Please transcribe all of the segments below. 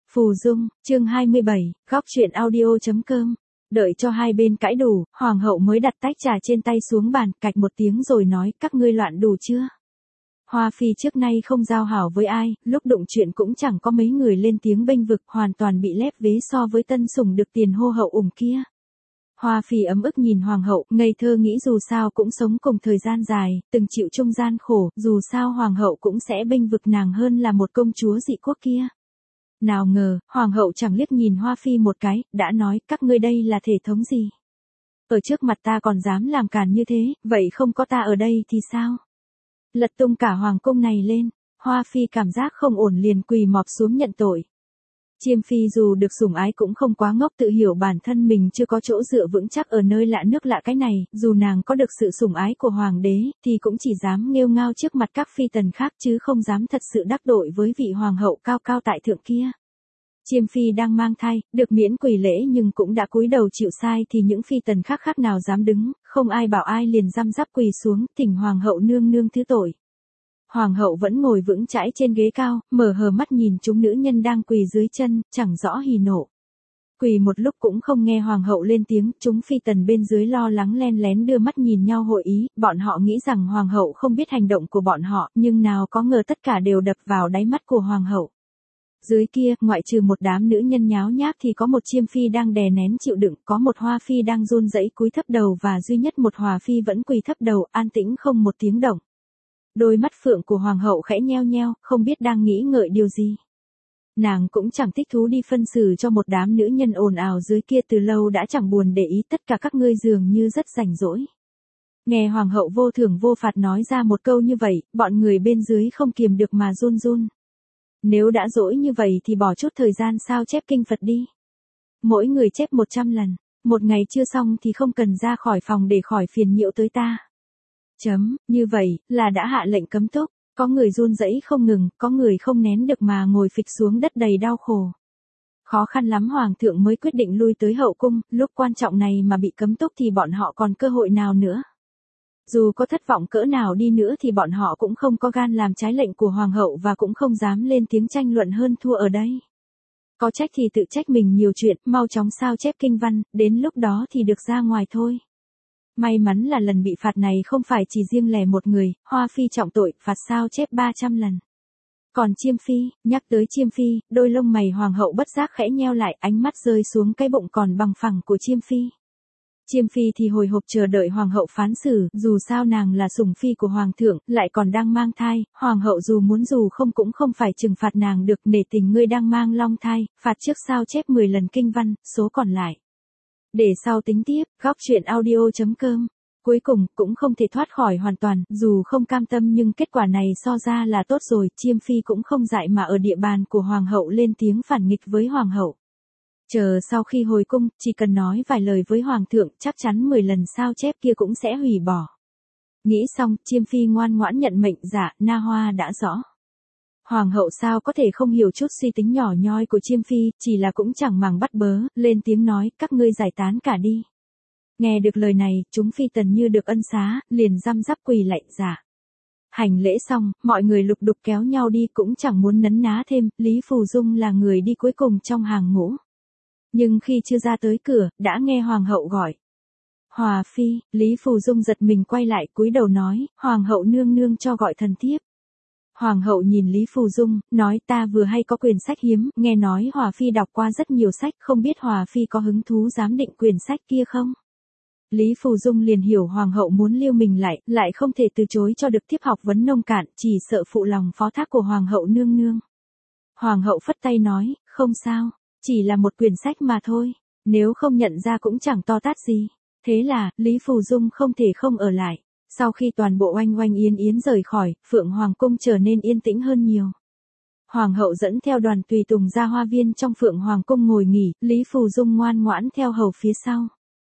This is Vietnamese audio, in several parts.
Phù Dung, chương 27, góc truyện audio.com. Đợi cho hai bên cãi đủ, hoàng hậu mới đặt tách trà trên tay xuống bàn, cạch một tiếng rồi nói, các ngươi loạn đủ chưa? Hoa phi trước nay không giao hảo với ai, lúc đụng chuyện cũng chẳng có mấy người lên tiếng bênh vực, hoàn toàn bị lép vế so với tân sủng được tiền hô hậu ủng kia. Hoa phi ấm ức nhìn hoàng hậu, ngây thơ nghĩ dù sao cũng sống cùng thời gian dài, từng chịu chung gian khổ, dù sao hoàng hậu cũng sẽ bênh vực nàng hơn là một công chúa dị quốc kia. Nào ngờ, hoàng hậu chẳng liếc nhìn Hoa phi một cái, đã nói, các ngươi đây là thể thống gì? Ở trước mặt ta còn dám làm càn như thế, vậy không có ta ở đây thì sao? Lật tung cả hoàng cung này lên, Hoa phi cảm giác không ổn liền quỳ mọp xuống nhận tội. Chiêm phi dù được sủng ái cũng không quá ngốc, tự hiểu bản thân mình chưa có chỗ dựa vững chắc ở nơi lạ nước lạ cái này, dù nàng có được sự sủng ái của hoàng đế, thì cũng chỉ dám nghêu ngao trước mặt các phi tần khác chứ không dám thật sự đắc tội với vị hoàng hậu cao cao tại thượng kia. Chiêm phi đang mang thai, được miễn quỳ lễ nhưng cũng đã cúi đầu chịu sai thì những phi tần khác khác nào dám đứng, không ai bảo ai liền răm rắp quỳ xuống, thỉnh hoàng hậu nương nương thứ tội. Hoàng hậu vẫn ngồi vững chãi trên ghế cao, mở hờ mắt nhìn chúng nữ nhân đang quỳ dưới chân, chẳng rõ hỉ nộ. Quỳ một lúc cũng không nghe hoàng hậu lên tiếng, chúng phi tần bên dưới lo lắng len lén đưa mắt nhìn nhau hội ý, bọn họ nghĩ rằng hoàng hậu không biết hành động của bọn họ, nhưng nào có ngờ tất cả đều đập vào đáy mắt của hoàng hậu. Dưới kia, ngoại trừ một đám nữ nhân nháo nhác thì có một chiêm phi đang đè nén chịu đựng, có một hoa phi đang run rẩy cúi thấp đầu và duy nhất một hòa phi vẫn quỳ thấp đầu, an tĩnh không một tiếng động. Đôi mắt phượng của hoàng hậu khẽ nheo nheo, không biết đang nghĩ ngợi điều gì. Nàng cũng chẳng thích thú đi phân xử cho một đám nữ nhân ồn ào dưới kia, từ lâu đã chẳng buồn để ý, tất cả các ngươi dường như rất rảnh rỗi. Nghe hoàng hậu vô thưởng vô phạt nói ra một câu như vậy, bọn người bên dưới không kiềm được mà run run. Nếu đã dỗi như vậy thì bỏ chút thời gian sao chép kinh Phật đi. Mỗi người chép 100 lần, một ngày chưa xong thì không cần ra khỏi phòng để khỏi phiền nhiễu tới ta. Như vậy, là đã hạ lệnh cấm túc, có người run rẩy không ngừng, có người không nén được mà ngồi phịch xuống đất đầy đau khổ. Khó khăn lắm hoàng thượng mới quyết định lui tới hậu cung, lúc quan trọng này mà bị cấm túc thì bọn họ còn cơ hội nào nữa. Dù có thất vọng cỡ nào đi nữa thì bọn họ cũng không có gan làm trái lệnh của hoàng hậu và cũng không dám lên tiếng tranh luận hơn thua ở đây. Có trách thì tự trách mình nhiều chuyện, mau chóng sao chép kinh văn, đến lúc đó thì được ra ngoài thôi. May mắn là lần bị phạt này không phải chỉ riêng lẻ một người, Hoa phi trọng tội, phạt sao chép 300 lần. Còn Chiêm phi, nhắc tới Chiêm phi, đôi lông mày hoàng hậu bất giác khẽ nheo lại, ánh mắt rơi xuống cái bụng còn bằng phẳng của Chiêm phi. Chiêm phi thì hồi hộp chờ đợi hoàng hậu phán xử, dù sao nàng là sủng phi của hoàng thượng, lại còn đang mang thai, hoàng hậu dù muốn dù không cũng không phải trừng phạt nàng được, nể tình ngươi đang mang long thai, phạt trước sao chép 10 lần kinh văn, số còn lại. Để sau tính tiếp, góc truyện audio.com. Cuối cùng, cũng không thể thoát khỏi hoàn toàn, dù không cam tâm nhưng kết quả này so ra là tốt rồi, Chiêm phi cũng không dại mà ở địa bàn của hoàng hậu lên tiếng phản nghịch với hoàng hậu. Chờ sau khi hồi cung, chỉ cần nói vài lời với hoàng thượng, chắc chắn 10 lần sao chép kia cũng sẽ hủy bỏ. Nghĩ xong, Chiêm phi ngoan ngoãn nhận mệnh, dạ, Na Hoa đã rõ. Hoàng hậu sao có thể không hiểu chút suy tính nhỏ nhoi của Chiêm phi, chỉ là cũng chẳng màng bắt bớ, lên tiếng nói, các ngươi giải tán cả đi. Nghe được lời này, chúng phi tần như được ân xá, liền răm rắp quỳ lạy, dạ. Hành lễ xong, mọi người lục đục kéo nhau đi, cũng chẳng muốn nấn ná thêm, Lý Phù Dung là người đi cuối cùng trong hàng ngũ. Nhưng khi chưa ra tới cửa, đã nghe hoàng hậu gọi. Hòa phi, Lý Phù Dung giật mình quay lại, cúi đầu nói, hoàng hậu nương nương cho gọi thần thiếp. Hoàng hậu nhìn Lý Phù Dung, nói, ta vừa hay có quyển sách hiếm, nghe nói Hòa phi đọc qua rất nhiều sách, không biết Hòa phi có hứng thú giám định quyển sách kia không? Lý Phù Dung liền hiểu hoàng hậu muốn lưu mình lại không thể từ chối cho được thiếp học vấn nông cạn, chỉ sợ phụ lòng phó thác của hoàng hậu nương nương. Hoàng hậu phất tay nói, không sao, chỉ là một quyển sách mà thôi, nếu không nhận ra cũng chẳng to tát gì. Thế là, Lý Phù Dung không thể không ở lại. Sau khi toàn bộ oanh oanh yến yến rời khỏi, Phượng Hoàng cung trở nên yên tĩnh hơn nhiều. Hoàng hậu dẫn theo đoàn tùy tùng ra hoa viên trong Phượng Hoàng cung ngồi nghỉ, Lý Phù Dung ngoan ngoãn theo hầu phía sau.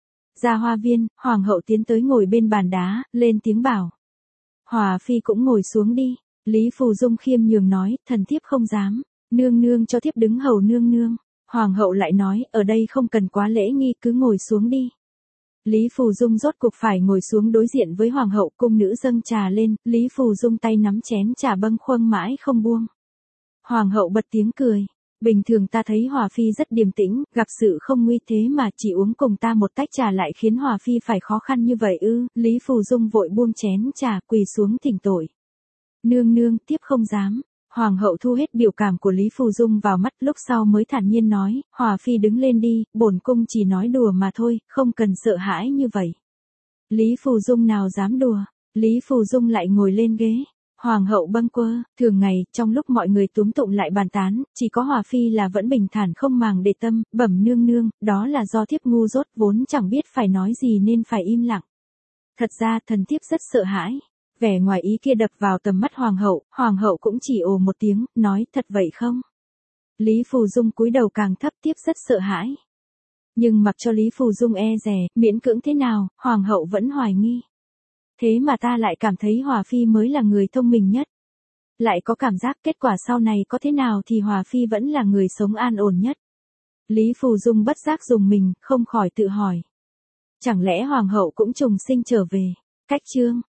Ra hoa viên, hoàng hậu tiến tới ngồi bên bàn đá, lên tiếng bảo. Hòa phi cũng ngồi xuống đi. Lý Phù Dung khiêm nhường nói, thần thiếp không dám, nương nương cho thiếp đứng hầu nương nương. Hoàng hậu lại nói, ở đây không cần quá lễ nghi, cứ ngồi xuống đi. Lý Phù Dung rốt cục phải ngồi xuống đối diện với hoàng hậu, cung nữ dâng trà lên, Lý Phù Dung tay nắm chén trà bâng khuâng mãi không buông. Hoàng hậu bật tiếng cười, Bình thường ta thấy Hòa Phi rất điềm tĩnh, gặp sự không nguy thế mà chỉ uống cùng ta một tách trà lại khiến Hòa Phi phải khó khăn như vậy ư. Lý Phù Dung vội buông chén trà quỳ xuống thỉnh tội. Nương nương, tiếp không dám. Hoàng hậu thu hết biểu cảm của Lý Phù Dung vào mắt, lúc sau mới thản nhiên nói, Hòa Phi đứng lên đi, bổn cung chỉ nói đùa mà thôi, không cần sợ hãi như vậy. Lý Phù Dung nào dám đùa, Lý Phù Dung lại ngồi lên ghế. Hoàng hậu bâng quơ, thường ngày, trong lúc mọi người túm tụng lại bàn tán, chỉ có Hòa Phi là vẫn bình thản không màng để tâm, bẩm nương nương, đó là do thiếp ngu dốt vốn chẳng biết phải nói gì nên phải im lặng. Thật ra thần thiếp rất sợ hãi. Vẻ ngoài ý kia đập vào tầm mắt hoàng hậu cũng chỉ ồ một tiếng, nói thật vậy không? Lý Phù Dung cúi đầu càng thấp, tiếp rất sợ hãi. Nhưng mặc cho Lý Phù Dung e dè, miễn cưỡng thế nào, hoàng hậu vẫn hoài nghi. Thế mà ta lại cảm thấy Hòa Phi mới là người thông minh nhất. Lại có cảm giác kết quả sau này có thế nào thì Hòa Phi vẫn là người sống an ổn nhất. Lý Phù Dung bất giác dùng mình, không khỏi tự hỏi. Chẳng lẽ hoàng hậu cũng trùng sinh trở về? Cách chương